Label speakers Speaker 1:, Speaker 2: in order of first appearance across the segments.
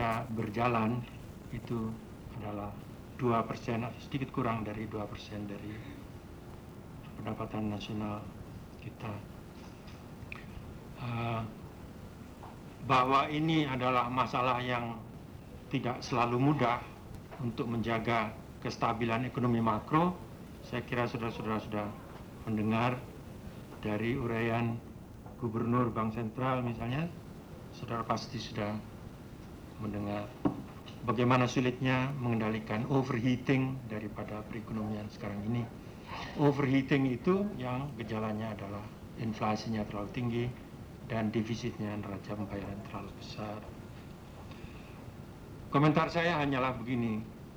Speaker 1: berjalan itu adalah 2% atau sedikit kurang dari 2% dari pendapatan nasional kita. Bahwa ini adalah masalah yang tidak selalu mudah untuk menjaga kestabilan ekonomi makro, saya kira saudara-saudara sudah mendengar dari uraian Gubernur Bank Sentral misalnya, saudara pasti sudah mendengar bagaimana sulitnya mengendalikan overheating daripada perekonomian sekarang ini. Overheating itu yang gejalanya adalah inflasinya terlalu tinggi dan defisitnya neraca pembayaran terlalu besar. Komentar saya hanyalah begini,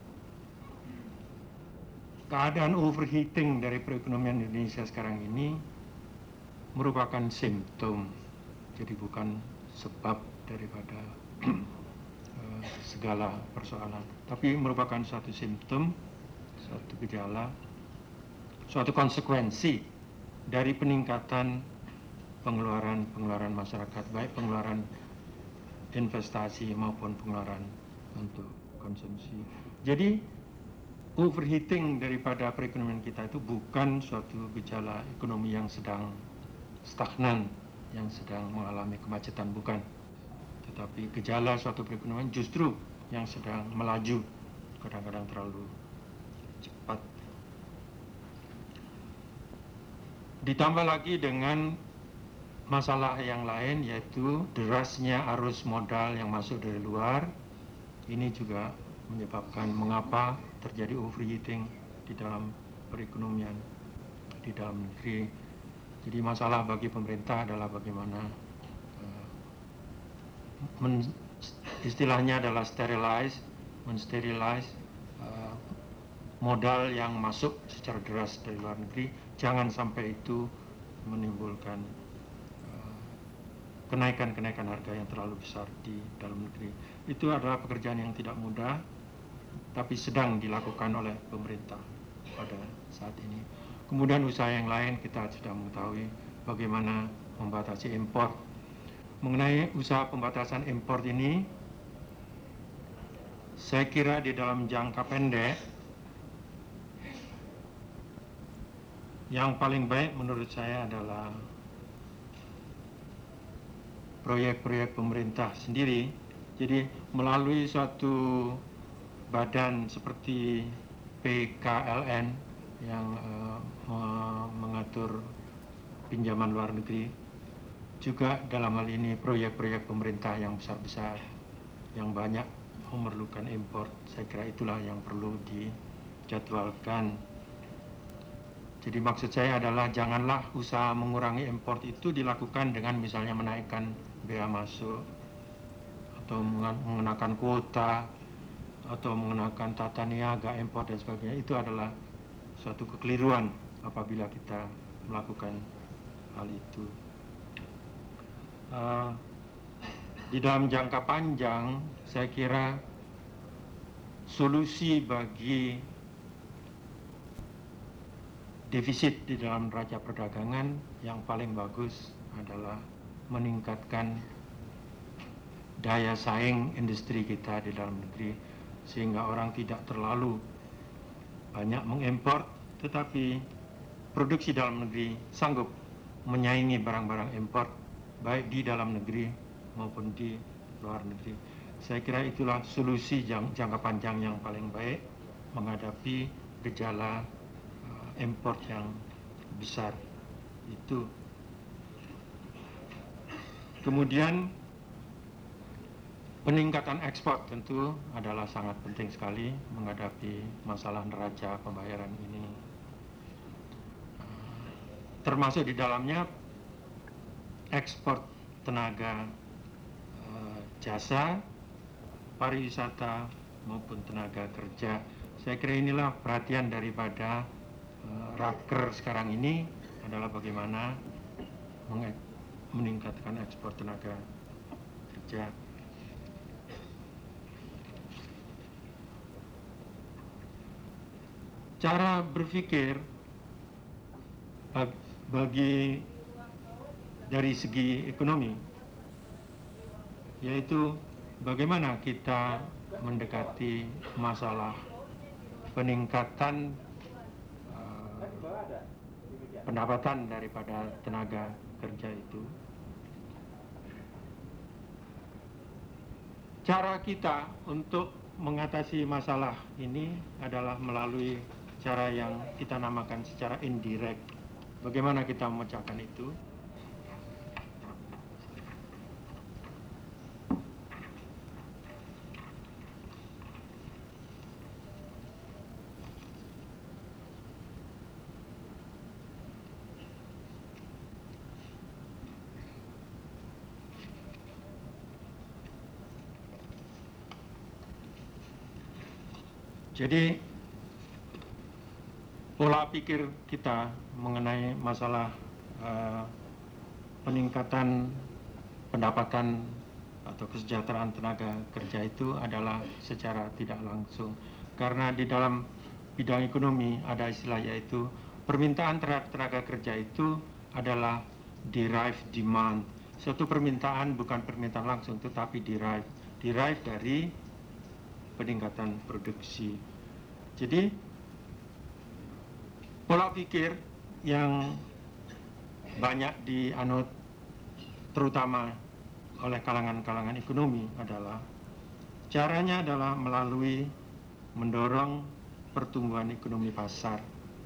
Speaker 1: keadaan overheating dari perekonomian Indonesia sekarang ini merupakan simptom, jadi bukan sebab daripada segala persoalan, tapi merupakan suatu simptom, suatu gejala, suatu konsekuensi dari peningkatan pengeluaran masyarakat, baik pengeluaran investasi maupun pengeluaran untuk konsumsi. Jadi overheating daripada perekonomian kita itu bukan suatu gejala ekonomi yang sedang stagnan, yang sedang mengalami kemacetan, bukan. Tetapi gejala suatu perekonomian justru yang sedang melaju, kadang-kadang terlalu cepat. Ditambah lagi dengan masalah yang lain, yaitu derasnya arus modal yang masuk dari luar. Ini juga menyebabkan mengapa terjadi overheating di dalam perekonomian di dalam negeri. Jadi masalah bagi pemerintah adalah bagaimana istilahnya adalah mensterilize modal yang masuk secara deras dari luar negeri, jangan sampai itu menimbulkan kenaikan harga yang terlalu besar di dalam negeri. Itu adalah pekerjaan yang tidak mudah, tapi sedang dilakukan oleh pemerintah pada saat ini. Kemudian usaha yang lain kita sudah mengetahui bagaimana membatasi impor. Mengenai usaha pembatasan impor ini, saya kira di dalam jangka pendek yang paling baik menurut saya adalah proyek-proyek pemerintah sendiri. Jadi melalui suatu badan seperti PKLN yang mengatur pinjaman luar negeri, juga dalam hal ini proyek-proyek pemerintah yang besar-besar yang banyak memerlukan impor, saya kira itulah yang perlu dijadwalkan. Jadi maksud saya adalah janganlah usaha mengurangi impor itu dilakukan dengan misalnya menaikkan bea masuk atau mengenakan kuota atau mengenakan tata niaga impor dan sebagainya. Itu adalah suatu kekeliruan apabila kita melakukan hal itu. Di dalam jangka panjang, saya kira solusi bagi defisit di dalam neraca perdagangan yang paling bagus adalah meningkatkan daya saing industri kita di dalam negeri, sehingga orang tidak terlalu banyak mengimpor, tetapi produksi dalam negeri sanggup menyaingi barang-barang impor, baik di dalam negeri maupun di luar negeri. Saya kira itulah solusi jangka panjang yang paling baik menghadapi gejala impor yang besar itu. Kemudian peningkatan ekspor tentu adalah sangat penting sekali menghadapi masalah neraca pembayaran ini. Termasuk di dalamnya ekspor tenaga jasa, pariwisata maupun tenaga kerja. Saya kira inilah perhatian daripada Raker sekarang ini adalah bagaimana meningkatkan ekspor tenaga kerja. Cara berpikir dari segi ekonomi, yaitu bagaimana kita mendekati masalah peningkatan pendapatan daripada tenaga kerja itu. Cara kita untuk mengatasi masalah ini adalah melalui cara yang kita namakan secara indirect. Bagaimana kita memecahkan itu? Jadi pola pikir kita mengenai masalah peningkatan pendapatan atau kesejahteraan tenaga kerja itu adalah secara tidak langsung. Karena di dalam bidang ekonomi ada istilah yaitu permintaan terhadap tenaga kerja itu adalah derived demand. Suatu permintaan bukan permintaan langsung tetapi derived dari peningkatan produksi. Jadi pola pikir yang banyak dianut terutama oleh kalangan-kalangan ekonomi adalah caranya adalah melalui mendorong pertumbuhan ekonomi pasar.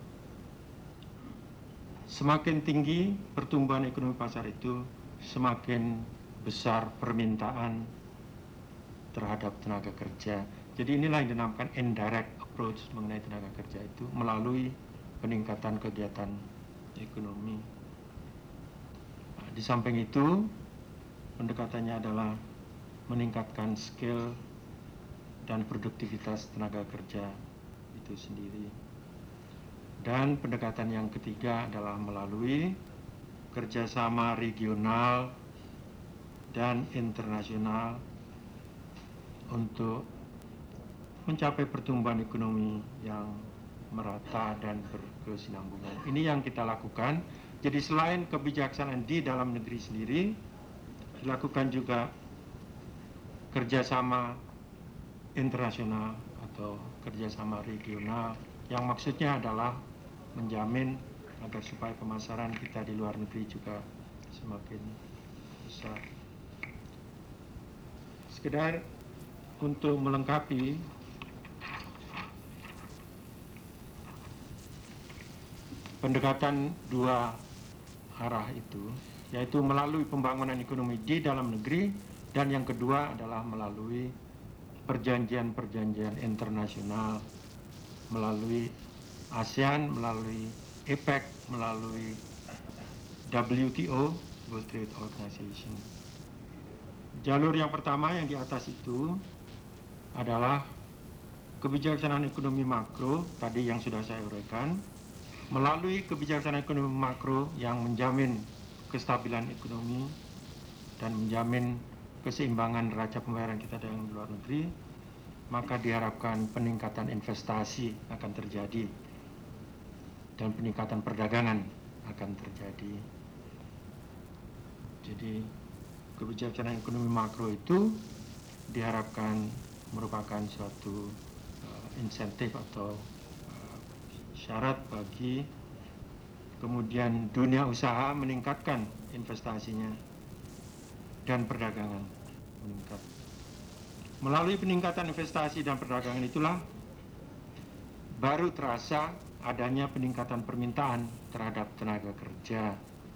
Speaker 1: Semakin tinggi pertumbuhan ekonomi pasar itu, semakin besar permintaan terhadap tenaga kerja. Jadi inilah yang dinamakan indirect approach mengenai tenaga kerja itu melalui peningkatan kegiatan ekonomi. Nah, di samping itu, pendekatannya adalah meningkatkan skill dan produktivitas tenaga kerja itu sendiri. Dan pendekatan yang ketiga adalah melalui kerjasama regional dan internasional untuk mencapai pertumbuhan ekonomi yang merata dan berkesinambungan. Ini yang kita lakukan. Jadi selain kebijaksanaan di dalam negeri sendiri, dilakukan juga kerjasama internasional atau kerjasama regional yang maksudnya adalah menjamin agar supaya pemasaran kita di luar negeri juga semakin besar. Sekedar untuk melengkapi pendekatan dua arah itu, yaitu melalui pembangunan ekonomi di dalam negeri, dan yang kedua adalah melalui perjanjian-perjanjian internasional, melalui ASEAN, melalui APEC, melalui WTO, World Trade Organization. Jalur yang pertama yang di atas itu adalah kebijaksanaan ekonomi makro, tadi yang sudah saya uraikan. Melalui kebijaksanaan ekonomi makro yang menjamin kestabilan ekonomi dan menjamin keseimbangan neraca pembayaran kita dengan luar negeri, maka diharapkan peningkatan investasi akan terjadi dan peningkatan perdagangan akan terjadi. Jadi kebijaksanaan ekonomi makro itu diharapkan merupakan suatu insentif atau syarat bagi kemudian dunia usaha meningkatkan investasinya dan perdagangan meningkat. Melalui peningkatan investasi dan perdagangan itulah baru terasa adanya peningkatan permintaan terhadap tenaga kerja.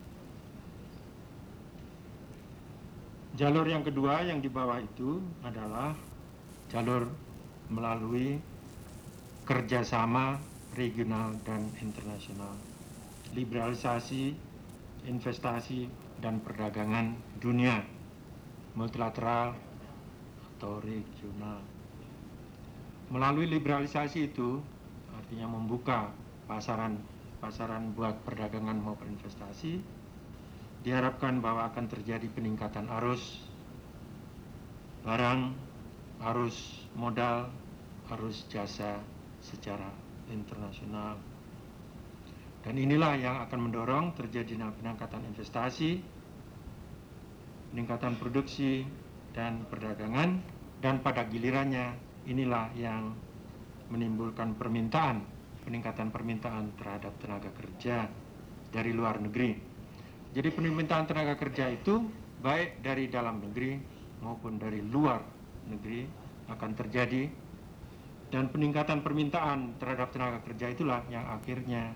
Speaker 1: Jalur yang kedua yang di bawah itu adalah jalur melalui kerjasama regional dan internasional, liberalisasi, investasi, dan perdagangan dunia, multilateral atau regional. Melalui liberalisasi itu artinya membuka pasaran buat perdagangan maupun investasi, diharapkan bahwa akan terjadi peningkatan arus barang, arus modal, arus jasa secara internasional. Dan inilah yang akan mendorong terjadinya peningkatan investasi, peningkatan produksi, dan perdagangan, dan pada gilirannya inilah yang menimbulkan peningkatan permintaan terhadap tenaga kerja dari luar negeri. Jadi permintaan tenaga kerja itu baik dari dalam negeri maupun dari luar negeri akan terjadi, dan peningkatan permintaan terhadap tenaga kerja itulah yang akhirnya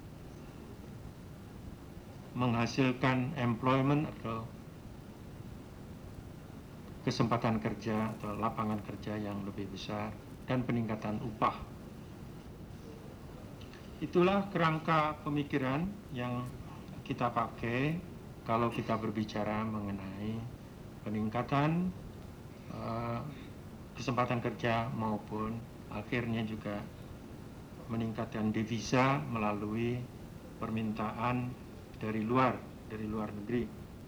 Speaker 1: menghasilkan employment atau kesempatan kerja atau lapangan kerja yang lebih besar dan peningkatan upah. Itulah kerangka pemikiran yang kita pakai kalau kita berbicara mengenai peningkatan kesempatan kerja maupun akhirnya juga meningkatkan devisa melalui permintaan dari luar negeri.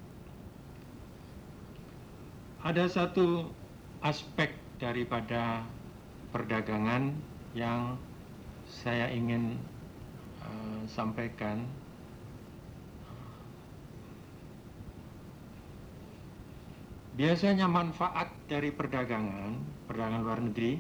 Speaker 1: Ada satu aspek daripada perdagangan yang saya ingin sampaikan. Biasanya manfaat dari perdagangan luar negeri,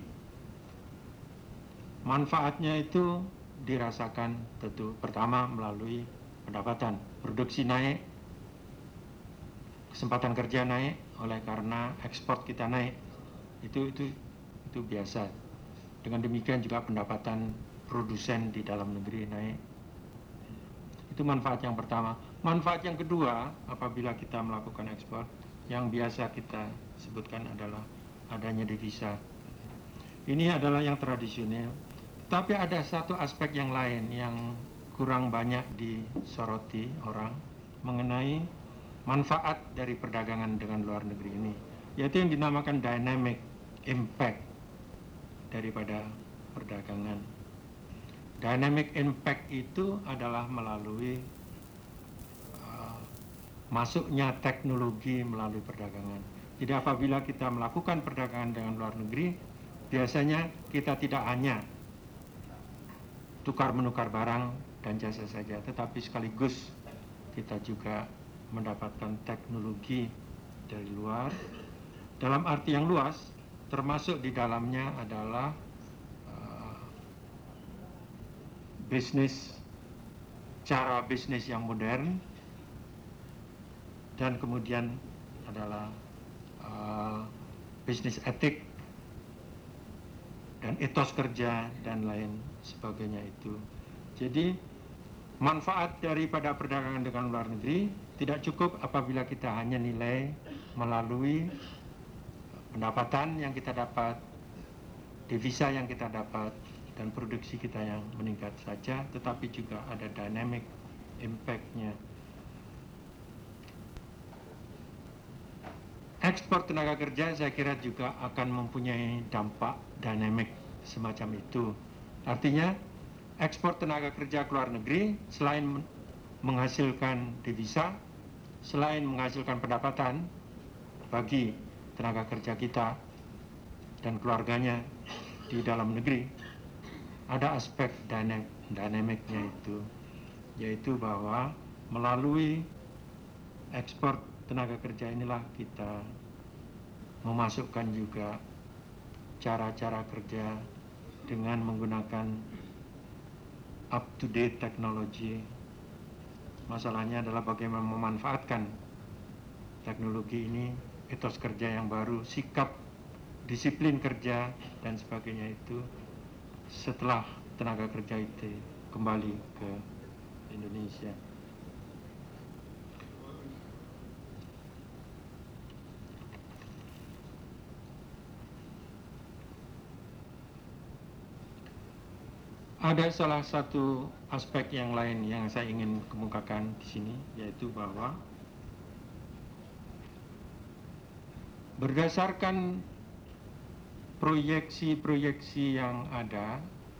Speaker 1: manfaatnya itu dirasakan tentu pertama melalui pendapatan, produksi naik, kesempatan kerja naik oleh karena ekspor kita naik. Itu biasa. Dengan demikian juga pendapatan produsen di dalam negeri naik. Itu manfaat yang pertama. Manfaat yang kedua, apabila kita melakukan ekspor, yang biasa kita sebutkan adalah adanya devisa. Ini adalah yang tradisional. Tapi ada satu aspek yang lain yang kurang banyak disoroti orang mengenai manfaat dari perdagangan dengan luar negeri ini, yaitu yang dinamakan dynamic impact daripada perdagangan. Dynamic impact itu adalah melalui masuknya teknologi melalui perdagangan. Jadi apabila kita melakukan perdagangan dengan luar negeri, biasanya kita tidak hanya tukar-menukar barang dan jasa saja, tetapi sekaligus kita juga mendapatkan teknologi dari luar. Dalam arti yang luas, termasuk di dalamnya adalah cara bisnis yang modern, dan kemudian adalah bisnis etik dan etos kerja dan lain sebagainya itu. Jadi manfaat daripada perdagangan dengan luar negeri tidak cukup apabila kita hanya nilai melalui pendapatan yang kita dapat, devisa yang kita dapat, dan produksi kita yang meningkat saja, tetapi juga ada dynamic impact-nya. Ekspor tenaga kerja saya kira juga akan mempunyai dampak dynamic semacam itu. Artinya ekspor tenaga kerja ke luar negeri selain menghasilkan devisa, selain menghasilkan pendapatan bagi tenaga kerja kita dan keluarganya di dalam negeri, ada aspek dynamicnya itu, yaitu bahwa melalui ekspor tenaga kerja inilah kita memasukkan juga cara-cara kerja dengan menggunakan up-to-date teknologi. Masalahnya adalah bagaimana memanfaatkan teknologi ini, etos kerja yang baru, sikap, disiplin kerja, dan sebagainya itu setelah tenaga kerja itu kembali ke Indonesia. Ada salah satu aspek yang lain yang saya ingin kemukakan di sini, yaitu bahwa berdasarkan proyeksi-proyeksi yang ada,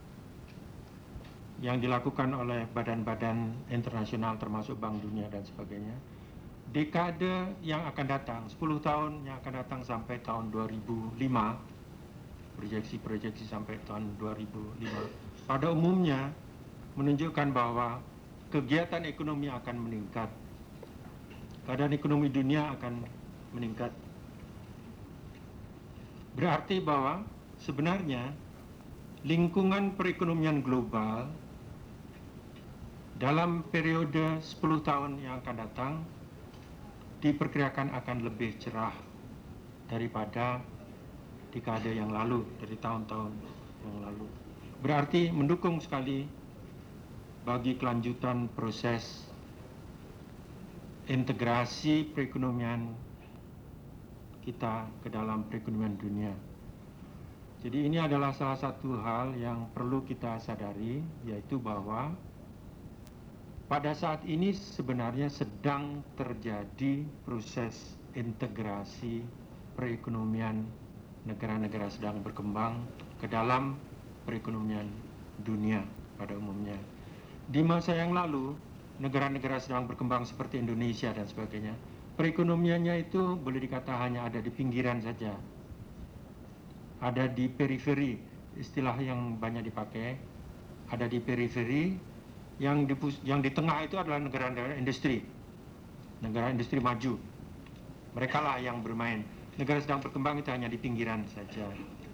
Speaker 1: yang dilakukan oleh badan-badan internasional termasuk Bank Dunia dan sebagainya, dekade yang akan datang, 10 tahun yang akan datang sampai tahun 2005, proyeksi-proyeksi sampai tahun 2005, pada umumnya menunjukkan bahwa kegiatan ekonomi akan meningkat, keadaan ekonomi dunia akan meningkat, Berarti bahwa sebenarnya lingkungan perekonomian global dalam periode 10 tahun yang akan datang diperkirakan akan lebih cerah daripada dekade yang lalu, dari tahun-tahun yang lalu. Berarti mendukung sekali bagi kelanjutan proses integrasi perekonomian kita ke dalam perekonomian dunia. Jadi ini adalah salah satu hal yang perlu kita sadari, yaitu bahwa pada saat ini sebenarnya sedang terjadi proses integrasi perekonomian negara-negara sedang berkembang ke dalam perekonomian dunia pada umumnya. Di masa yang lalu, negara-negara sedang berkembang seperti Indonesia dan sebagainya, perekonomiannya itu boleh dikata hanya ada di pinggiran saja, ada di periferi, istilah yang banyak dipakai, ada di periferi, yang di tengah itu adalah negara-negara industri maju. Mereka lah yang bermain. Negara sedang berkembang itu hanya di pinggiran saja.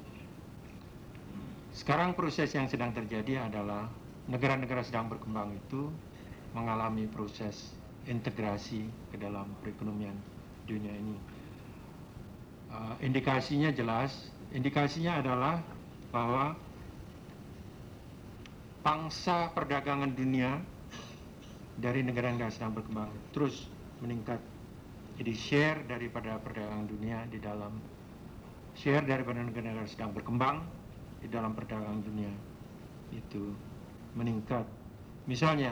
Speaker 1: Sekarang proses yang sedang terjadi adalah negara-negara sedang berkembang itu mengalami proses integrasi ke dalam perekonomian dunia ini. Indikasinya jelas, indikasinya adalah bahwa pangsa perdagangan dunia dari negara-negara sedang berkembang terus meningkat. Jadi share daripada perdagangan dunia di dalam share daripada negara-negara sedang berkembang di dalam perdagangan dunia itu meningkat. Misalnya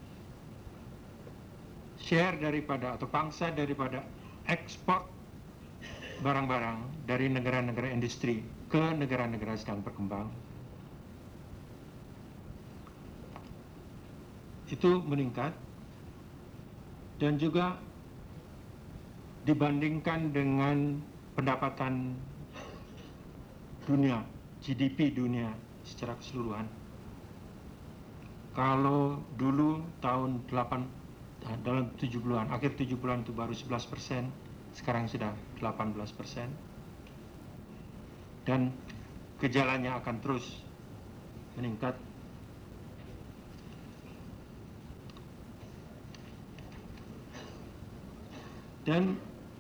Speaker 1: share daripada atau pangsa daripada ekspor barang-barang dari negara-negara industri ke negara-negara sedang berkembang itu meningkat, dan juga dibandingkan dengan pendapatan dunia, GDP dunia secara keseluruhan. Kalau dulu tahun dalam 70-an, akhir 70-an itu baru 11%, sekarang sudah 18%. Dan gejalanya akan terus meningkat. Dan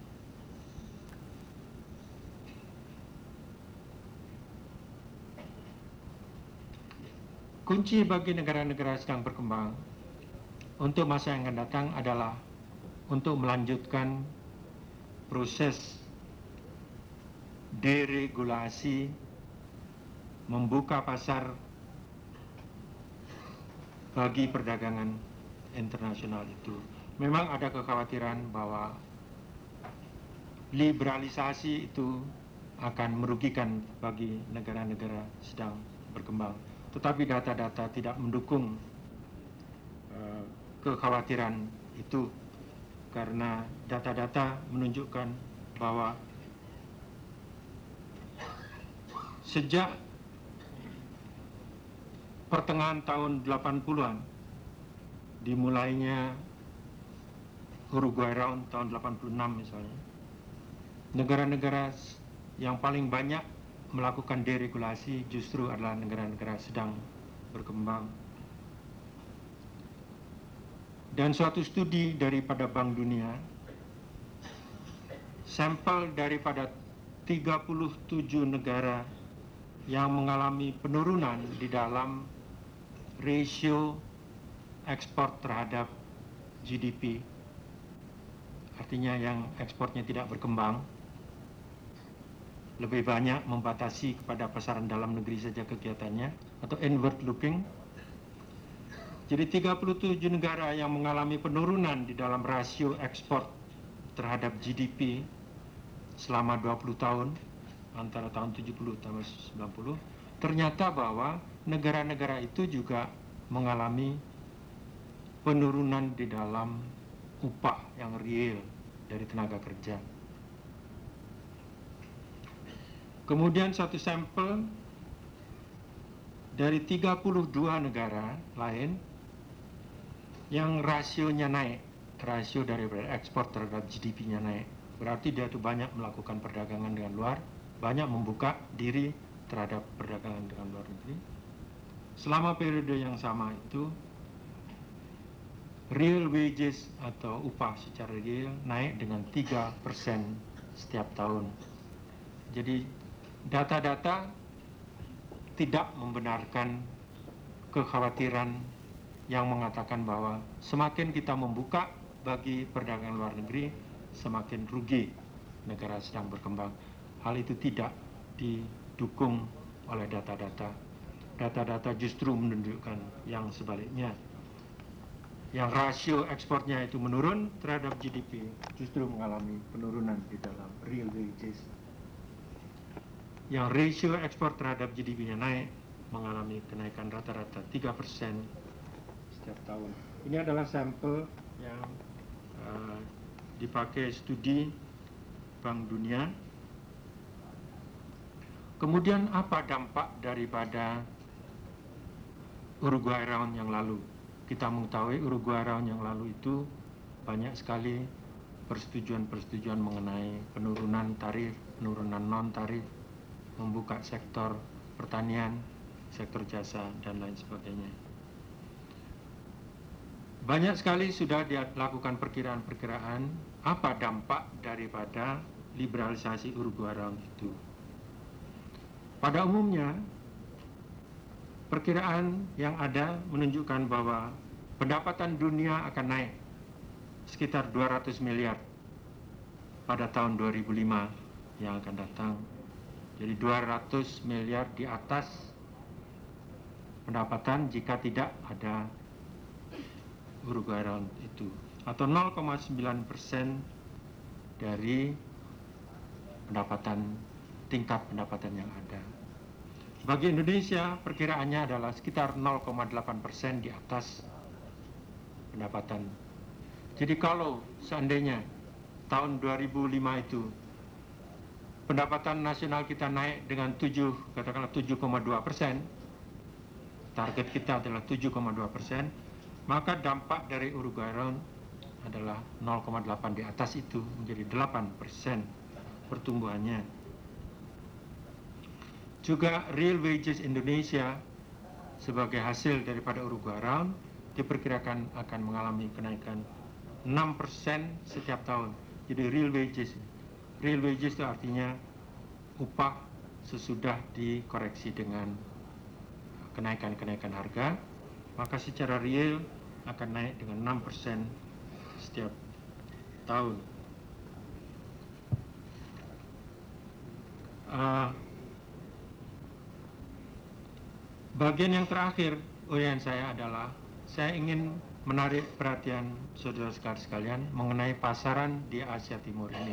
Speaker 1: kunci bagi negara-negara sedang berkembang untuk masa yang akan datang adalah untuk melanjutkan proses deregulasi, membuka pasar bagi perdagangan internasional itu. Memang ada kekhawatiran bahwa liberalisasi itu akan merugikan bagi negara-negara sedang berkembang. Tetapi data-data tidak mendukung kekhawatiran itu, karena data-data menunjukkan bahwa sejak pertengahan tahun 80-an, dimulainya Uruguay Round tahun 86 misalnya, negara-negara yang paling banyak melakukan deregulasi justru adalah negara-negara sedang berkembang. Dan suatu studi daripada Bank Dunia, sampel daripada 37 negara yang mengalami penurunan di dalam rasio ekspor terhadap GDP, artinya yang ekspornya tidak berkembang, lebih banyak membatasi kepada pasaran dalam negeri saja kegiatannya, atau inward looking. Jadi 37 negara yang mengalami penurunan di dalam rasio ekspor terhadap GDP selama 20 tahun, antara tahun 70 sampai 90, ternyata bahwa negara-negara itu juga mengalami penurunan di dalam upah yang real dari tenaga kerja. Kemudian satu sampel dari 32 negara lain yang rasionya naik, rasio dari ekspor terhadap GDP-nya naik. Berarti dia itu banyak melakukan perdagangan dengan luar, banyak membuka diri terhadap perdagangan dengan luar negeri. Selama periode yang sama itu, real wages atau upah secara real naik dengan 3% setiap tahun. Jadi data-data tidak membenarkan kekhawatiran yang mengatakan bahwa semakin kita membuka bagi perdagangan luar negeri, semakin rugi negara sedang berkembang. Hal itu tidak didukung oleh data-data. Data-data justru menunjukkan yang sebaliknya. Yang rasio ekspornya itu menurun terhadap GDP, justru mengalami penurunan di dalam real wages. Yang rasio ekspor terhadap GDP-nya naik, mengalami kenaikan rata-rata 3% setiap tahun. Ini adalah sampel yang dipakai studi Bank Dunia. Kemudian apa dampak daripada Uruguay Round yang lalu? Kita mengetahui Uruguay Round yang lalu itu banyak sekali persetujuan-persetujuan mengenai penurunan tarif, penurunan non-tarif, membuka sektor pertanian, sektor jasa, dan lain sebagainya. Banyak sekali sudah dilakukan perkiraan-perkiraan apa dampak daripada liberalisasi Uruguay Round itu. Pada umumnya, perkiraan yang ada menunjukkan bahwa pendapatan dunia akan naik sekitar 200 miliar pada tahun 2005 yang akan datang. Jadi 200 miliar di atas pendapatan jika tidak ada Uruguay Round itu, atau 0,9% dari tingkat pendapatan yang ada. Bagi Indonesia, perkiraannya adalah sekitar 0,8% di atas pendapatan. Jadi kalau seandainya tahun 2005 itu pendapatan nasional kita naik dengan 7,2%, target kita adalah 7,2%, maka dampak dari Uruguay Round adalah 0,8 di atas itu, menjadi 8% pertumbuhannya. Juga real wages Indonesia sebagai hasil daripada Uruguay Round diperkirakan akan mengalami kenaikan 6% setiap tahun. Jadi real wages itu artinya upah sesudah dikoreksi dengan kenaikan harga, maka secara real akan naik dengan 6% setiap tahun. Bagian yang terakhir uraian saya adalah saya ingin menarik perhatian saudara sekalian mengenai pasaran di Asia Timur ini.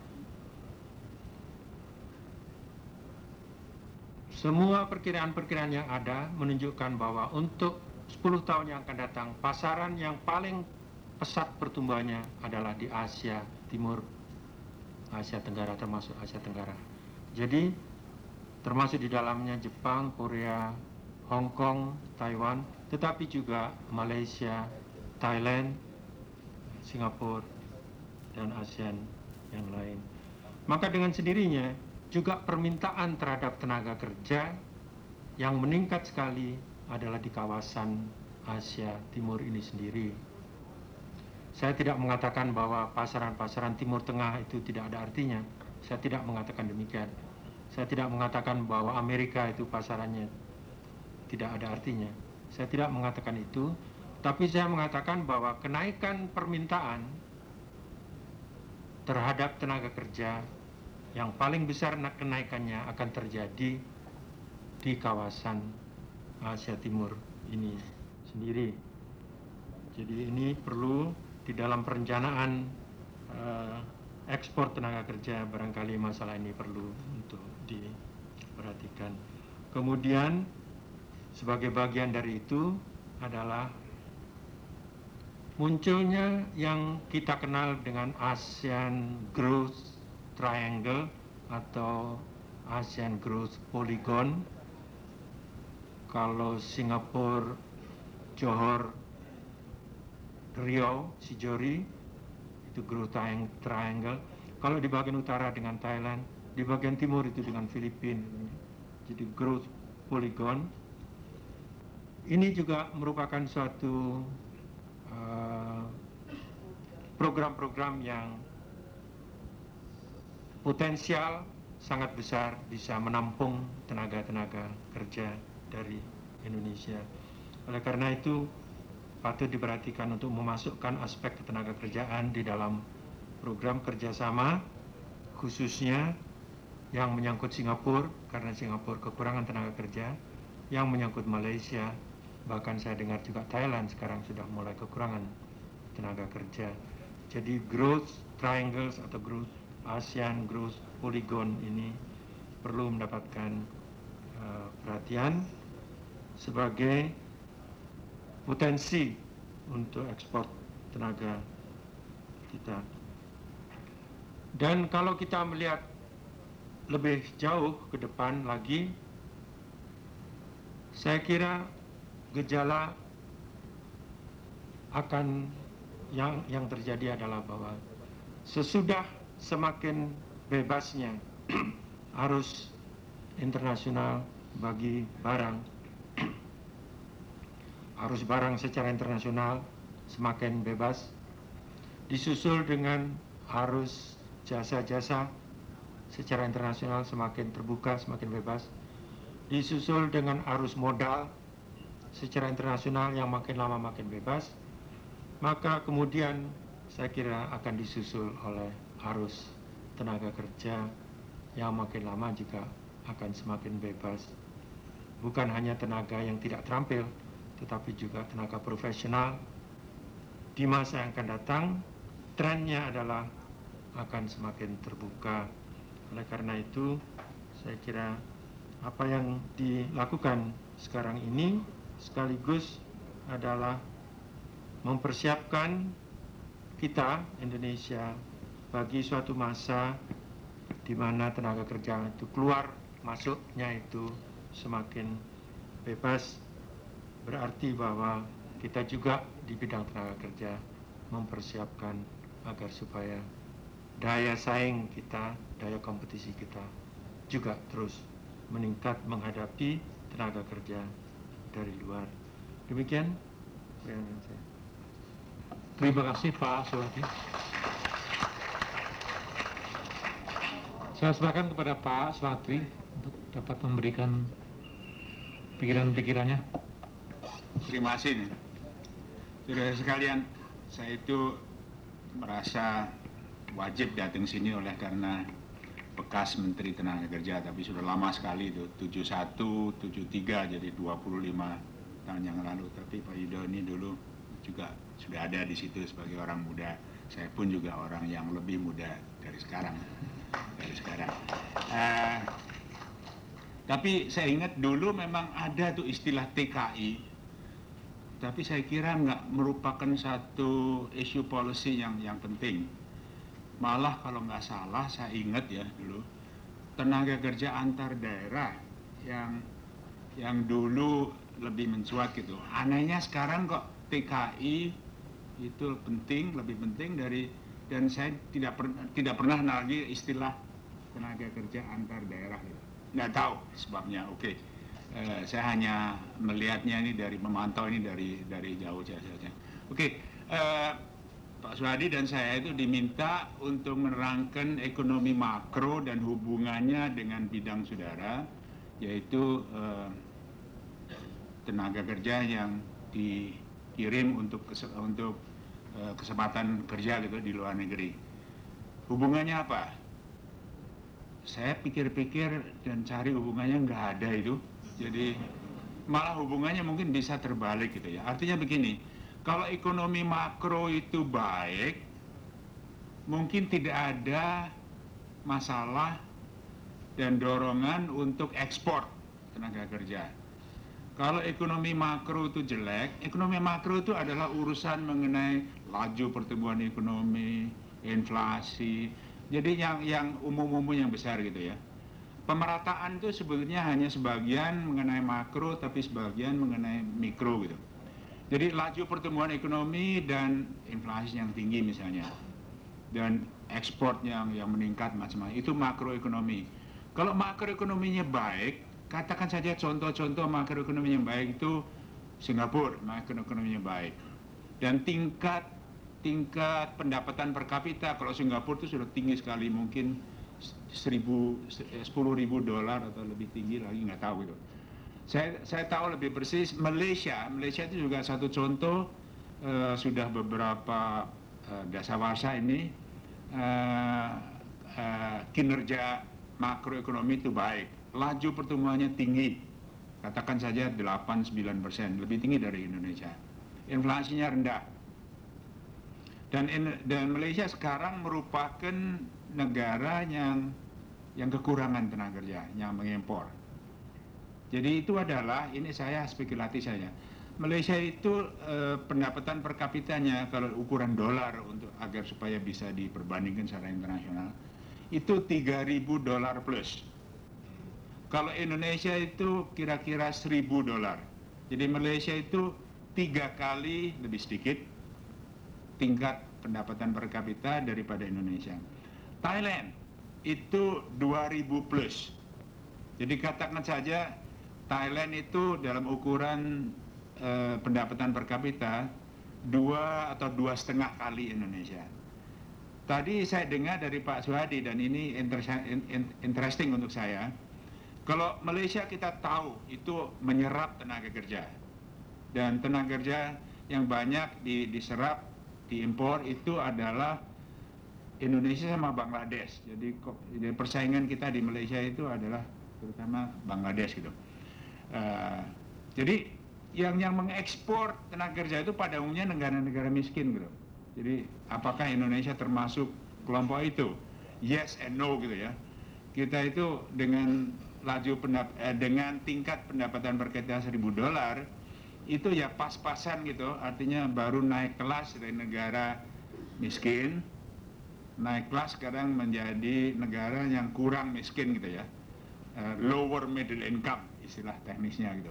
Speaker 1: Semua perkiraan-perkiraan yang ada menunjukkan bahwa untuk 10 tahun yang akan datang, pasaran yang paling pesat pertumbuhannya adalah di Asia Timur, Asia Tenggara, termasuk Asia Tenggara. Jadi termasuk di dalamnya Jepang, Korea, Hong Kong, Taiwan, tetapi juga Malaysia, Thailand, Singapura, dan ASEAN yang lain. Maka dengan sendirinya juga permintaan terhadap tenaga kerja yang meningkat sekali adalah di kawasan Asia Timur ini sendiri. Saya tidak mengatakan bahwa pasaran-pasaran Timur Tengah itu tidak ada artinya. Saya tidak mengatakan demikian. Saya tidak mengatakan bahwa Amerika itu pasarannya tidak ada artinya. Saya tidak mengatakan itu, tapi saya mengatakan bahwa kenaikan permintaan terhadap tenaga kerja yang paling besar kenaikannya akan terjadi di kawasan Asia Timur ini sendiri. Jadi ini perlu di dalam perencanaan ekspor tenaga kerja, barangkali masalah ini perlu untuk diperhatikan. Kemudian sebagai bagian dari itu adalah munculnya yang kita kenal dengan ASEAN Growth Triangle atau ASEAN Growth Polygon. Kalau Singapura, Johor, Riau, Sijori itu Growth Triangle. Kalau di bagian utara dengan Thailand, di bagian timur itu dengan Filipina, jadi growth polygon. Ini juga merupakan suatu program-program yang potensial sangat besar bisa menampung tenaga-tenaga kerja dari Indonesia. Oleh karena itu, patut diperhatikan untuk memasukkan aspek ketenaga kerjaan di dalam program kerjasama, khususnya yang menyangkut Singapura, karena Singapura kekurangan tenaga kerja, yang menyangkut Malaysia, bahkan saya dengar juga Thailand sekarang sudah mulai kekurangan tenaga kerja. Jadi growth triangles atau growth ASEAN growth polygon ini perlu mendapatkan perhatian sebagai potensi untuk ekspor tenaga kita. Dan kalau kita melihat lebih jauh ke depan lagi, saya kira gejala akan yang terjadi adalah bahwa sesudah semakin bebasnya arus internasional bagi barang, arus barang secara internasional semakin bebas, disusul dengan arus jasa-jasa secara internasional semakin terbuka, semakin bebas, disusul dengan arus modal secara internasional yang makin lama makin bebas, maka kemudian saya kira akan disusul oleh arus tenaga kerja yang makin lama juga akan semakin bebas. Bukan hanya tenaga yang tidak terampil, tetapi juga tenaga profesional. Di masa yang akan datang, trennya adalah akan semakin terbuka. Oleh karena itu, saya kira apa yang dilakukan sekarang ini sekaligus adalah mempersiapkan kita, Indonesia, bagi suatu masa di mana tenaga kerja itu keluar masuknya itu semakin bebas, berarti bahwa kita juga di bidang tenaga kerja mempersiapkan agar supaya daya saing kita, daya kompetisi kita juga terus meningkat menghadapi tenaga kerja dari luar. Demikian pernyataan saya.
Speaker 2: Terima kasih Pak Suwadi. Saya serahkan kepada Pak Slatri untuk dapat memberikan pikiran-pikirannya.
Speaker 3: Terima kasih. Saudara sekalian, saya itu merasa wajib datang sini oleh karena bekas Menteri Tenaga Kerja, tapi sudah lama sekali itu, 71, 73, jadi 25 tahun yang lalu. Tapi Pak Yudo ini dulu juga sudah ada di situ sebagai orang muda. Saya pun juga orang yang lebih muda dari sekarang. Tapi saya ingat dulu memang ada tuh istilah TKI, tapi saya kira nggak merupakan satu isu policy yang penting. Malah kalau nggak salah saya ingat ya dulu tenaga kerja antar daerah yang dulu lebih mencuat gitu. Anehnya sekarang kok TKI itu penting, lebih penting dari, dan saya tidak pernah lagi istilah tenaga kerja antar daerah gitu. Nggak tahu sebabnya. Oke. Saya hanya melihatnya ini dari memantau ini dari jauh saja. Oke. Pak Suhadi dan saya itu diminta untuk menerangkan ekonomi makro dan hubungannya dengan bidang saudara, yaitu tenaga kerja yang dikirim untuk kesempatan kerja gitu di luar negeri. Hubungannya apa? Saya pikir-pikir dan cari hubungannya nggak ada itu. Jadi malah hubungannya mungkin bisa terbalik gitu ya. Artinya begini, kalau ekonomi makro itu baik, mungkin tidak ada masalah dan dorongan untuk ekspor tenaga kerja. Kalau ekonomi makro itu jelek, ekonomi makro itu adalah urusan mengenai laju pertumbuhan ekonomi, inflasi. Jadi yang umum-umum yang besar gitu ya. Pemerataan itu sebetulnya hanya sebagian mengenai makro, tapi sebagian mengenai mikro gitu. Jadi laju pertumbuhan ekonomi dan inflasi yang tinggi misalnya. dan ekspor yang meningkat macam-macam. Itu makroekonomi. Kalau makroekonominya baik, katakan saja contoh-contoh makroekonomi yang baik itu Singapura, makroekonominya baik. Dan tingkat pendapatan per kapita kalau Singapura itu sudah tinggi sekali, mungkin $10.000 atau lebih tinggi lagi, nggak tahu gitu. Saya tahu lebih persis Malaysia itu juga satu contoh, sudah beberapa dasawarsa ini kinerja makroekonomi itu baik, laju pertumbuhannya tinggi, katakan saja 8-9%, lebih tinggi dari Indonesia. Inflasinya rendah. Dan Malaysia sekarang merupakan negara yang kekurangan tenaga kerja, yang mengimpor. Jadi itu adalah, ini saya spekulatif saja, Malaysia itu pendapatan per kapitanya kalau ukuran dolar agar supaya bisa diperbandingkan secara internasional itu $3.000 plus. Kalau Indonesia itu kira-kira $1.000. Jadi Malaysia itu 3 kali lebih sedikit tingkat pendapatan per kapita daripada Indonesia. Thailand itu 2.000 plus. Jadi katakan saja Thailand itu dalam ukuran pendapatan per kapita 2 atau 2,5 kali Indonesia. Tadi saya dengar dari Pak Suhadi, dan ini interesting untuk saya. Kalau Malaysia kita tahu itu menyerap tenaga kerja, dan tenaga kerja yang banyak diserap, diimpor itu adalah Indonesia sama Bangladesh. Jadi persaingan kita di Malaysia itu adalah terutama Bangladesh gitu. Jadi yang mengekspor tenaga kerja itu pada umumnya negara-negara miskin gitu. Jadi apakah Indonesia termasuk kelompok itu? Yes and no gitu ya. Kita itu dengan dengan tingkat pendapatan per kapita $1.000 itu ya pas-pasan gitu, artinya baru naik kelas dari negara miskin, naik kelas sekarang menjadi negara yang kurang miskin gitu ya, lower middle income istilah teknisnya gitu.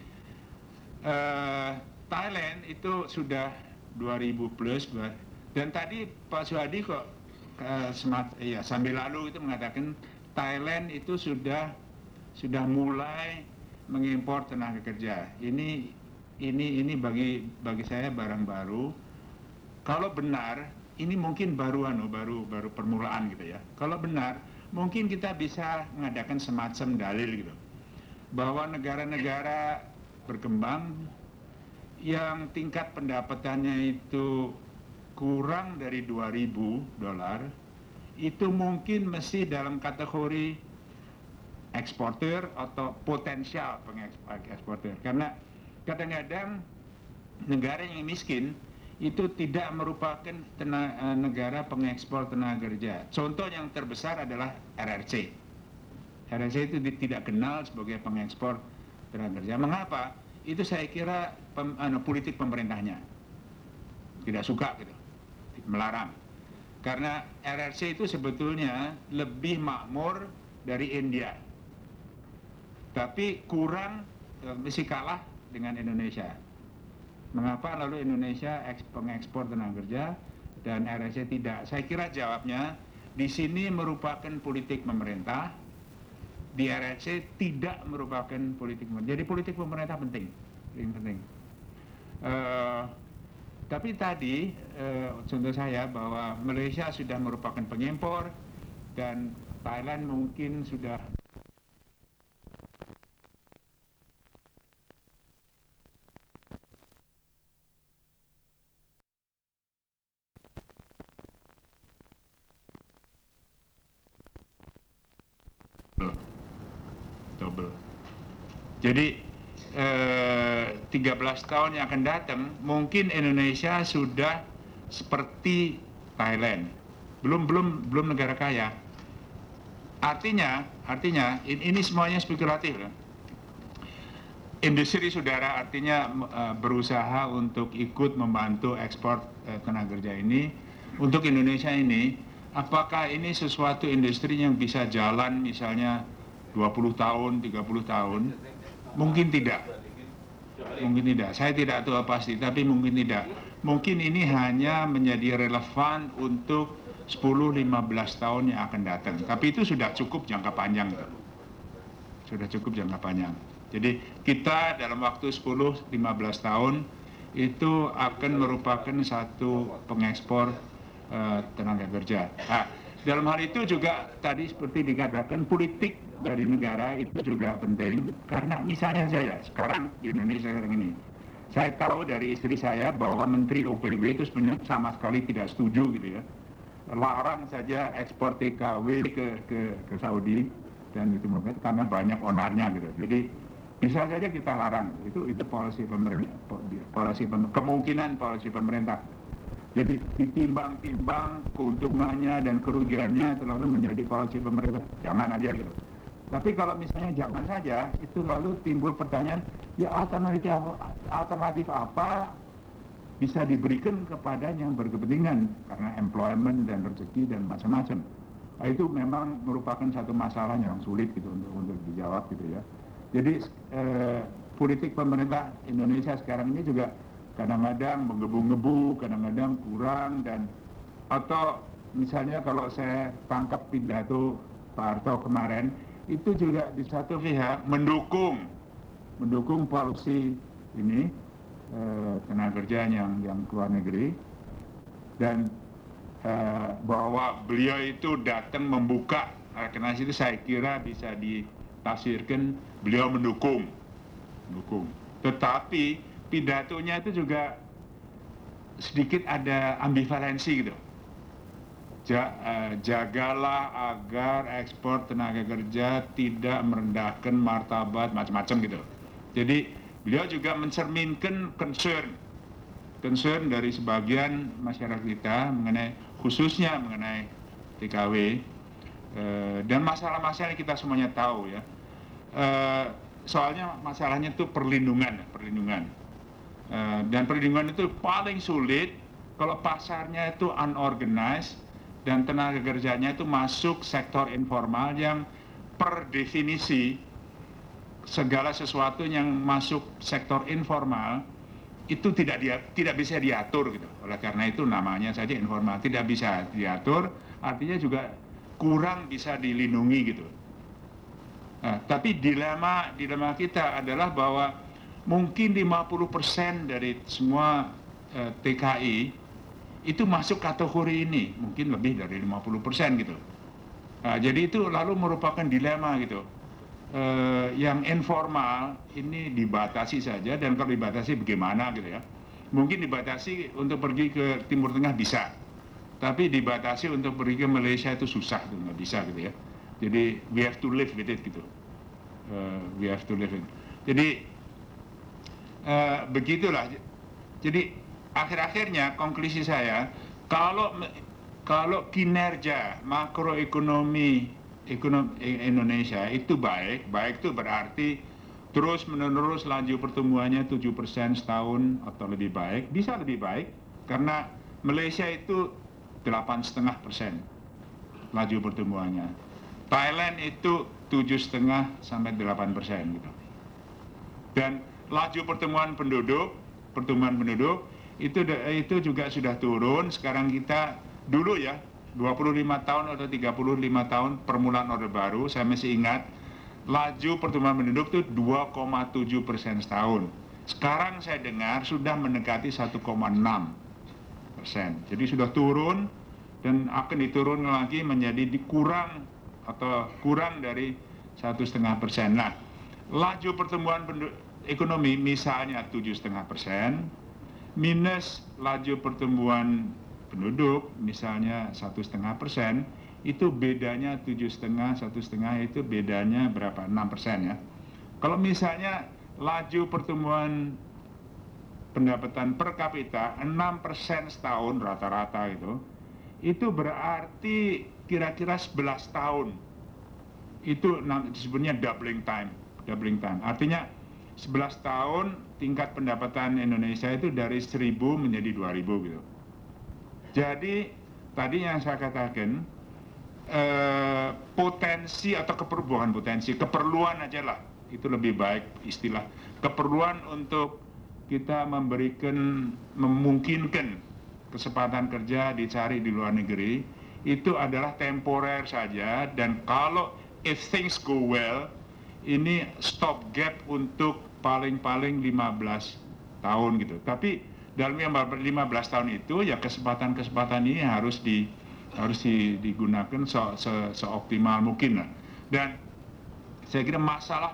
Speaker 3: Thailand itu sudah 2.000 plus, dan tadi Pak Suhadi kok sambil lalu itu mengatakan Thailand itu sudah mulai mengimpor tenaga kerja. Ini bagi saya barang baru. Kalau benar, ini mungkin baru permulaan gitu ya. Kalau benar, mungkin kita bisa mengadakan semacam dalil gitu, bahwa negara-negara berkembang yang tingkat pendapatannya itu kurang dari $2.000 itu mungkin mesti dalam kategori eksportir atau potensial pengeksportir, karena kadang-kadang negara yang miskin itu tidak merupakan negara pengekspor tenaga kerja. Contoh yang terbesar adalah RRC. RRC itu tidak kenal sebagai pengekspor tenaga kerja. Mengapa? Itu saya kira politik pemerintahnya tidak suka gitu, melarang. Karena RRC itu sebetulnya lebih makmur dari India, tapi kurang, mesti kalah dengan Indonesia. Mengapa lalu Indonesia pengekspor tenaga kerja dan RRC tidak? Saya kira jawabnya di sini merupakan politik pemerintah, di RRC tidak merupakan politik pemerintah. Jadi politik pemerintah penting, paling penting. Tapi tadi contoh saya bahwa Malaysia sudah merupakan pengimpor dan Thailand mungkin sudah double. Jadi 13 tahun yang akan datang mungkin Indonesia sudah seperti Thailand, belum negara kaya. Artinya ini semuanya spekulatif ya. Industri saudara artinya berusaha untuk ikut membantu ekspor tenaga kerja ini untuk Indonesia ini. Apakah ini sesuatu industri yang bisa jalan misalnya 20 tahun, 30 tahun? Mungkin tidak. Saya tidak tahu pasti, tapi mungkin tidak. Mungkin ini hanya menjadi relevan untuk 10-15 tahun yang akan datang. Tapi itu sudah cukup jangka panjang. Sudah cukup jangka panjang. Jadi kita dalam waktu 10-15 tahun itu akan merupakan satu pengekspor tenaga kerja. Nah, dalam hal itu juga tadi seperti dikatakan politik dari negara itu juga penting. Karena misalnya saya sekarang di Indonesia sekarang ini, saya tahu dari istri saya bahwa Menteri OPW itu sebenarnya sama sekali tidak setuju gitu ya. Larang saja ekspor TKW ke Saudi dan itu karena banyak onarnya gitu. Jadi bisa saja kita larang, itu polisi pemerintah, kemungkinan polisi pemerintah. Jadi ditimbang-timbang keuntungannya dan kerugiannya terlalu menjadi polisi pemerintah, jangan aja gitu. Tapi kalau misalnya jangan saja, itu lalu timbul pertanyaan, ya alternatif apa bisa diberikan kepada yang berkepentingan karena employment dan rezeki dan macam-macam. Nah, itu memang merupakan satu masalah yang sulit gitu untuk dijawab gitu ya. Jadi politik pemerintah Indonesia sekarang ini juga kadang-kadang menggebu-gebu, kadang-kadang kurang dan atau misalnya kalau saya tangkap pidato Pak Harto kemarin itu juga di satu pihak mendukung policy ini tenaga kerja yang keluar negeri dan bahwa beliau itu datang membuka karena itu saya kira bisa ditafsirkan beliau mendukung. Tetapi pidatonya itu juga sedikit ada ambivalensi gitu. Jagalah agar ekspor tenaga kerja tidak merendahkan martabat macam-macam gitu. Jadi beliau juga mencerminkan concern dari sebagian masyarakat kita khususnya mengenai TKW dan masalah-masalah yang kita semuanya tahu ya. Soalnya masalahnya itu perlindungan dan perlindungan itu paling sulit kalau pasarnya itu unorganized dan tenaga kerjanya itu masuk sektor informal yang per definisi segala sesuatu yang masuk sektor informal itu tidak bisa diatur gitu. Oleh karena itu namanya saja informal, tidak bisa diatur, artinya juga kurang bisa dilindungi gitu. Nah, tapi dilema kita adalah bahwa mungkin 50% dari semua TKI itu masuk kategori ini, mungkin lebih dari 50% gitu. Nah, jadi itu lalu merupakan dilema gitu. Yang informal ini dibatasi saja dan kalau dibatasi bagaimana gitu ya. Mungkin dibatasi untuk pergi ke Timur Tengah bisa, tapi dibatasi untuk pergi ke Malaysia itu susah, gitu, nggak bisa gitu ya. Jadi we have to live with it gitu. We have to live with it. Jadi begitulah. Jadi akhir-akhirnya konklusi saya kalau kinerja makroekonomi Indonesia itu baik itu berarti terus menerus laju pertumbuhannya 7% setahun atau lebih baik, bisa lebih baik karena Malaysia itu 8,5% laju pertumbuhannya. Thailand itu 7,5 sampai 8% gitu. Dan laju pertumbuhan penduduk itu juga sudah turun. Sekarang kita dulu ya 25 tahun atau 35 tahun permulaan Orde Baru, saya masih ingat laju pertumbuhan penduduk itu 2,7% setahun. Sekarang saya dengar sudah mendekati 1,6%. Jadi sudah turun dan akan diturun lagi menjadi kurang dari 1,5%. Nah, laju pertumbuhan ekonomi misalnya 7,5%, minus laju pertumbuhan penduduk misalnya 1,5%, itu bedanya 7,5, 1,5 itu bedanya berapa? 6% ya. Kalau misalnya laju pertumbuhan pendapatan per kapita 6% setahun rata-rata itu berarti kira-kira 11 tahun. Itu disebutnya doubling time. Artinya 11 tahun tingkat pendapatan Indonesia itu dari 1.000 menjadi 2.000 gitu. Jadi tadi yang saya katakan potensi atau keperluan aja lah, itu lebih baik istilah keperluan untuk kita memungkinkan kesempatan kerja dicari di luar negeri itu adalah temporer saja, dan kalau if things go well, ini stop gap untuk paling-paling 15 tahun gitu. Tapi dalam 15 tahun itu ya kesempatan-kesempatan ini harus digunakan seoptimal mungkin lah. Dan saya kira masalah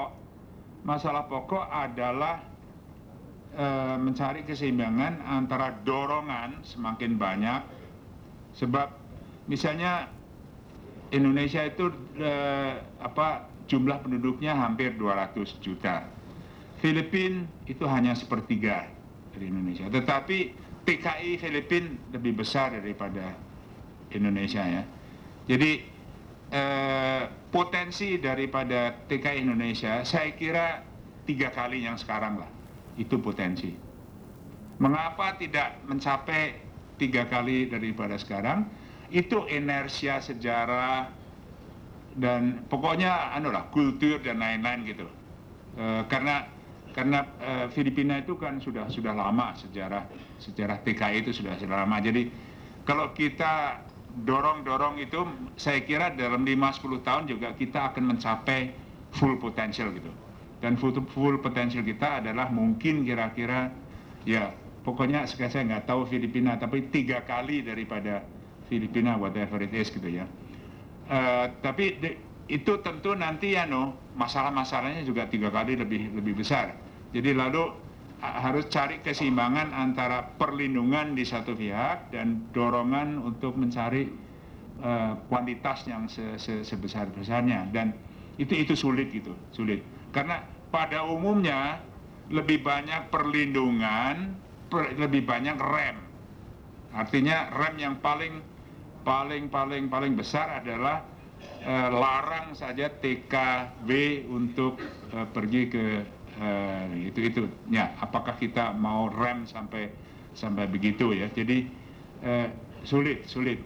Speaker 3: pokok adalah mencari keseimbangan antara dorongan semakin banyak, sebab misalnya Indonesia itu jumlah penduduknya hampir 200 juta. Filipina itu hanya sepertiga dari Indonesia, tetapi TKI Filipina lebih besar daripada Indonesia ya. Jadi potensi daripada TKI Indonesia saya kira 3 kali yang sekarang lah, itu potensi. Mengapa tidak mencapai 3 kali daripada sekarang? Itu inersia sejarah dan pokoknya kultur dan lain-lain gitu. Karena Filipina itu kan sudah lama sejarah TKI itu sudah lama. Jadi kalau kita dorong itu, saya kira dalam 5-10 tahun juga kita akan mencapai full potential gitu. Dan full potential kita adalah mungkin kira-kira ya pokoknya saya nggak tahu Filipina, tapi 3 kali daripada Filipina whatever it is gitu ya. Tapi itu tentu nanti masalah-masalahnya juga 3 kali lebih besar. Jadi lalu harus cari keseimbangan antara perlindungan di satu pihak dan dorongan untuk mencari kuantitas yang sebesar-besarnya, dan itu sulit gitu, sulit. Karena pada umumnya lebih banyak perlindungan, lebih banyak rem. Artinya rem yang paling besar adalah larang saja TKW untuk pergi ke itu ya, apakah kita mau rem sampai begitu ya. Jadi sulit.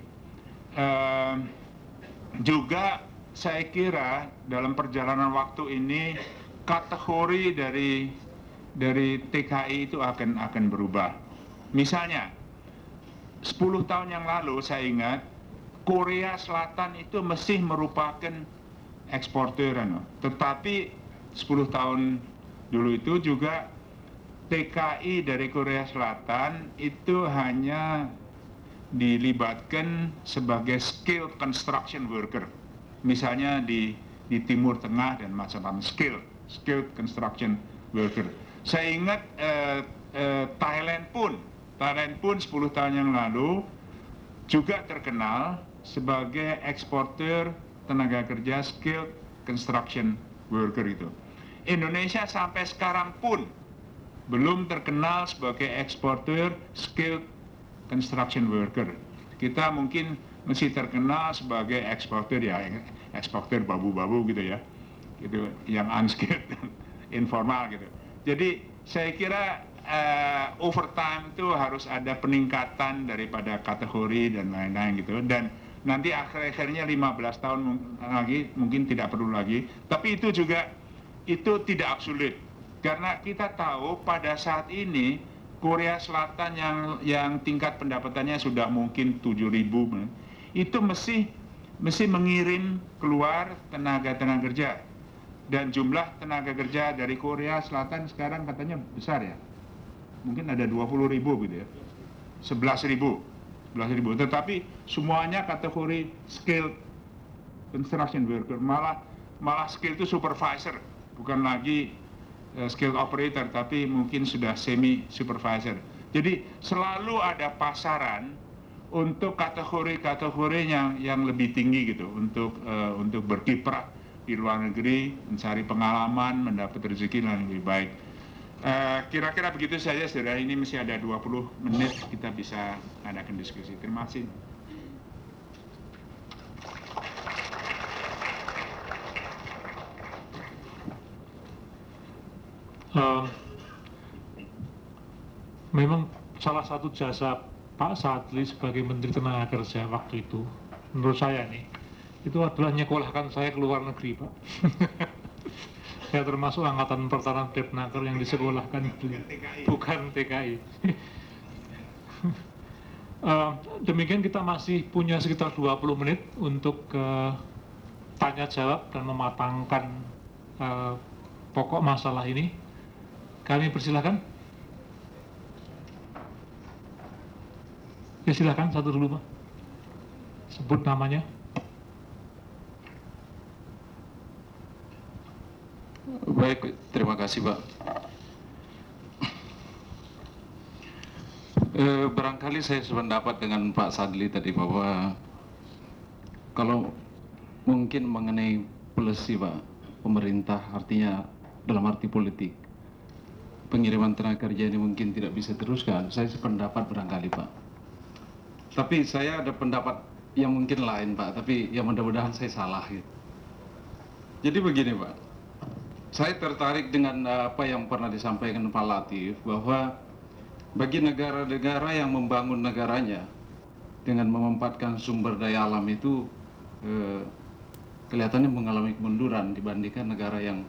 Speaker 3: Juga saya kira dalam perjalanan waktu ini kategori dari TKI itu akan berubah. Misalnya 10 tahun yang lalu saya ingat Korea Selatan itu masih merupakan eksportir, tetapi 10 tahun dulu itu juga TKI dari Korea Selatan itu hanya dilibatkan sebagai skilled construction worker, misalnya di Timur Tengah dan macam-macam skilled construction worker. Saya ingat Thailand pun 10 tahun yang lalu juga terkenal sebagai eksportir tenaga kerja skilled construction worker itu. Indonesia sampai sekarang pun belum terkenal sebagai eksportir skilled construction worker. Kita mungkin masih terkenal sebagai eksportir babu-babu gitu ya, gitu, yang unskilled, informal gitu. Jadi saya kira over time itu harus ada peningkatan daripada kategori dan lain-lain gitu, dan nanti akhir-akhirnya 15 tahun lagi mungkin tidak perlu lagi. Tapi itu juga tidak absolut, karena kita tahu pada saat ini Korea Selatan yang tingkat pendapatannya sudah mungkin 7.000 itu mesti mengirim keluar tenaga kerja, dan jumlah tenaga kerja dari Korea Selatan sekarang katanya besar ya, mungkin ada 20.000 gitu ya, 11.000, tetapi semuanya kategori skilled construction worker, malah skill itu supervisor, bukan lagi skilled operator, tapi mungkin sudah semi supervisor. Jadi selalu ada pasaran untuk kategori yang lebih tinggi gitu, untuk berkiprah di luar negeri, mencari pengalaman, mendapat rezeki yang lebih baik. Kira-kira begitu saja, saudara. Ini masih ada 20 menit kita bisa adakan diskusi. Terima kasih.
Speaker 2: Memang salah satu jasa Pak Sadli sebagai Menteri Tenaga Kerja waktu itu, menurut saya nih, itu adalah nyekolahkan saya ke luar negeri, Pak. Saya termasuk angkatan pertahanan Depnaker yang disekolahkan beliau, bukan TKI. Demikian kita masih punya sekitar 20 menit untuk tanya jawab dan mematangkan pokok masalah ini. Kami persilahkan. Ya silakan, satu dulu Pak. Sebut namanya.
Speaker 4: Baik, terima kasih Pak. Barangkali saya sependapat dengan Pak Sadli tadi bahwa kalau mungkin mengenai policy Pak, pemerintah artinya dalam arti politik, pengiriman tenaga kerja ini mungkin tidak bisa teruskan, saya sependapat barangkali Pak. Tapi saya ada pendapat yang mungkin lain Pak, tapi ya mudah-mudahan saya salah gitu. Jadi begini Pak, saya tertarik dengan apa yang pernah disampaikan Pak Latif, bahwa bagi negara-negara yang membangun negaranya dengan memanfaatkan sumber daya alam itu kelihatannya mengalami kemunduran dibandingkan negara yang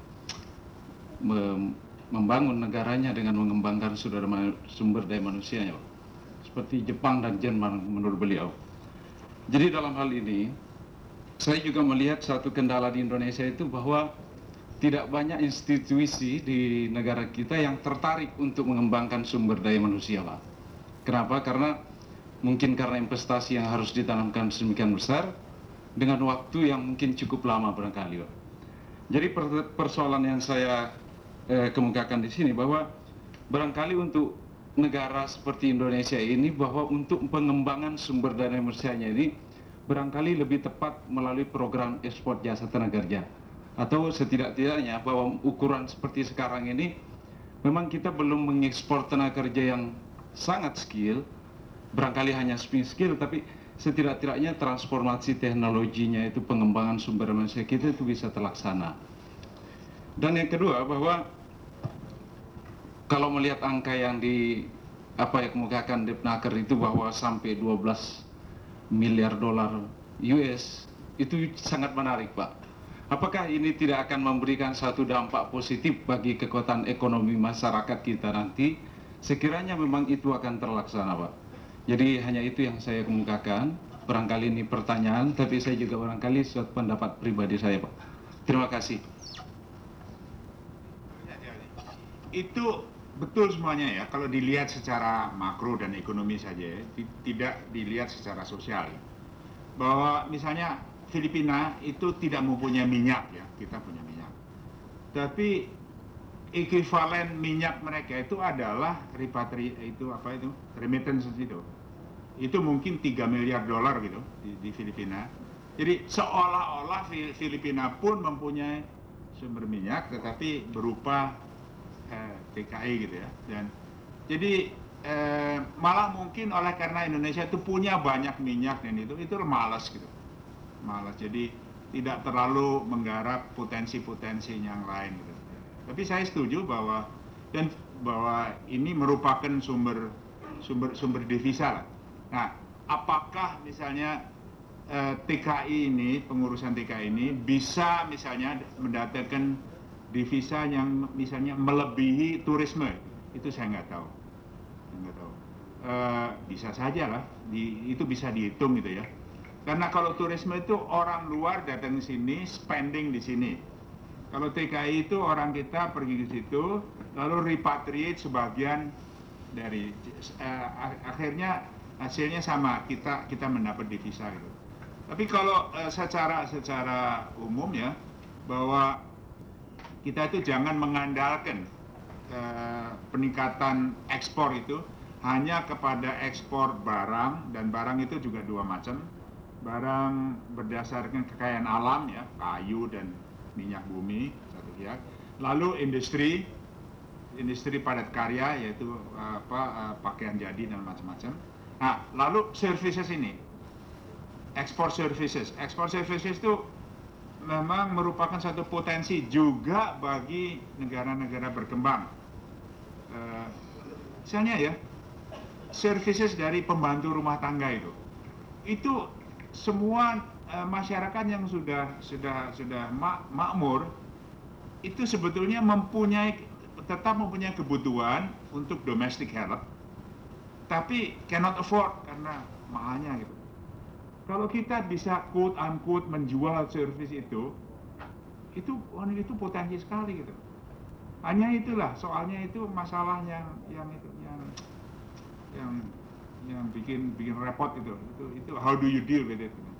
Speaker 4: membangun negaranya dengan mengembangkan sumber daya manusianya, Pak. Seperti Jepang dan Jerman menurut beliau. Jadi dalam hal ini, saya juga melihat satu kendala di Indonesia itu bahwa tidak banyak institusi di negara kita yang tertarik untuk mengembangkan sumber daya manusia, Pak. Kenapa? Karena mungkin karena investasi yang harus ditanamkan sedemikian besar dengan waktu yang mungkin cukup lama barangkali, Pak. Jadi persoalan yang saya kemukakan di sini bahwa barangkali untuk negara seperti Indonesia ini, bahwa untuk pengembangan sumber daya manusianya ini barangkali lebih tepat melalui program ekspor jasa tenaga kerja. Atau setidak-tidaknya bahwa ukuran seperti sekarang ini memang kita belum mengekspor tenaga kerja yang sangat skill, barangkali hanya skill, tapi setidak-tidaknya transformasi teknologinya itu, pengembangan sumber manusia kita itu bisa terlaksana. Dan yang kedua, bahwa kalau melihat angka yang kemukakan Depnaker itu bahwa sampai 12 miliar dolar US, itu sangat menarik Pak. Apakah ini tidak akan memberikan satu dampak positif bagi kekuatan ekonomi masyarakat kita nanti? Sekiranya memang itu akan terlaksana, Pak. Jadi hanya itu yang saya kemukakan. Barangkali ini pertanyaan, tapi saya juga barangkali suatu pendapat pribadi saya, Pak. Terima kasih.
Speaker 3: Itu betul semuanya ya, kalau dilihat secara makro dan ekonomi saja, tidak dilihat secara sosial. Bahwa misalnya Filipina itu tidak mempunyai minyak ya, kita punya minyak. Tapi ekuivalen minyak mereka itu adalah remittance itu. Itu mungkin 3 miliar dolar gitu di Filipina. Jadi seolah-olah Filipina pun mempunyai sumber minyak, tetapi berupa TKI gitu ya. Dan jadi malah mungkin oleh karena Indonesia itu punya banyak minyak dan itu malas gitu. Malas, jadi tidak terlalu menggarap potensi-potensi yang lain gitu. Tapi saya setuju bahwa ini merupakan sumber devisa lah. Nah, apakah misalnya TKI ini, pengurusan TKI ini bisa misalnya mendatangkan devisa yang misalnya melebihi turisme? Itu saya nggak tahu. Bisa saja lah, itu bisa dihitung gitu ya. Karena kalau turisme itu orang luar datang ke sini, spending di sini. Kalau TKI itu orang kita pergi ke situ, lalu repatriate sebagian dari, akhirnya hasilnya sama, kita mendapat devisa gitu. Tapi kalau secara umum ya, bahwa kita itu jangan mengandalkan peningkatan ekspor itu hanya kepada ekspor barang, dan barang itu juga dua macam. Barang berdasarkan kekayaan alam ya, kayu dan minyak bumi satu pihak. Lalu industri padat karya, yaitu pakaian jadi dan macam-macam. Nah, lalu services ini, ekspor services itu memang merupakan satu potensi juga bagi negara-negara berkembang. Misalnya ya, services dari pembantu rumah tangga itu semua masyarakat yang sudah makmur itu sebetulnya tetap mempunyai kebutuhan untuk domestic help, tapi cannot afford karena mahalnya gitu. Kalau kita bisa quote unquote menjual service itu potensi sekali gitu. Hanya itulah soalnya itu masalah yang bikin repot itu how do you deal with it.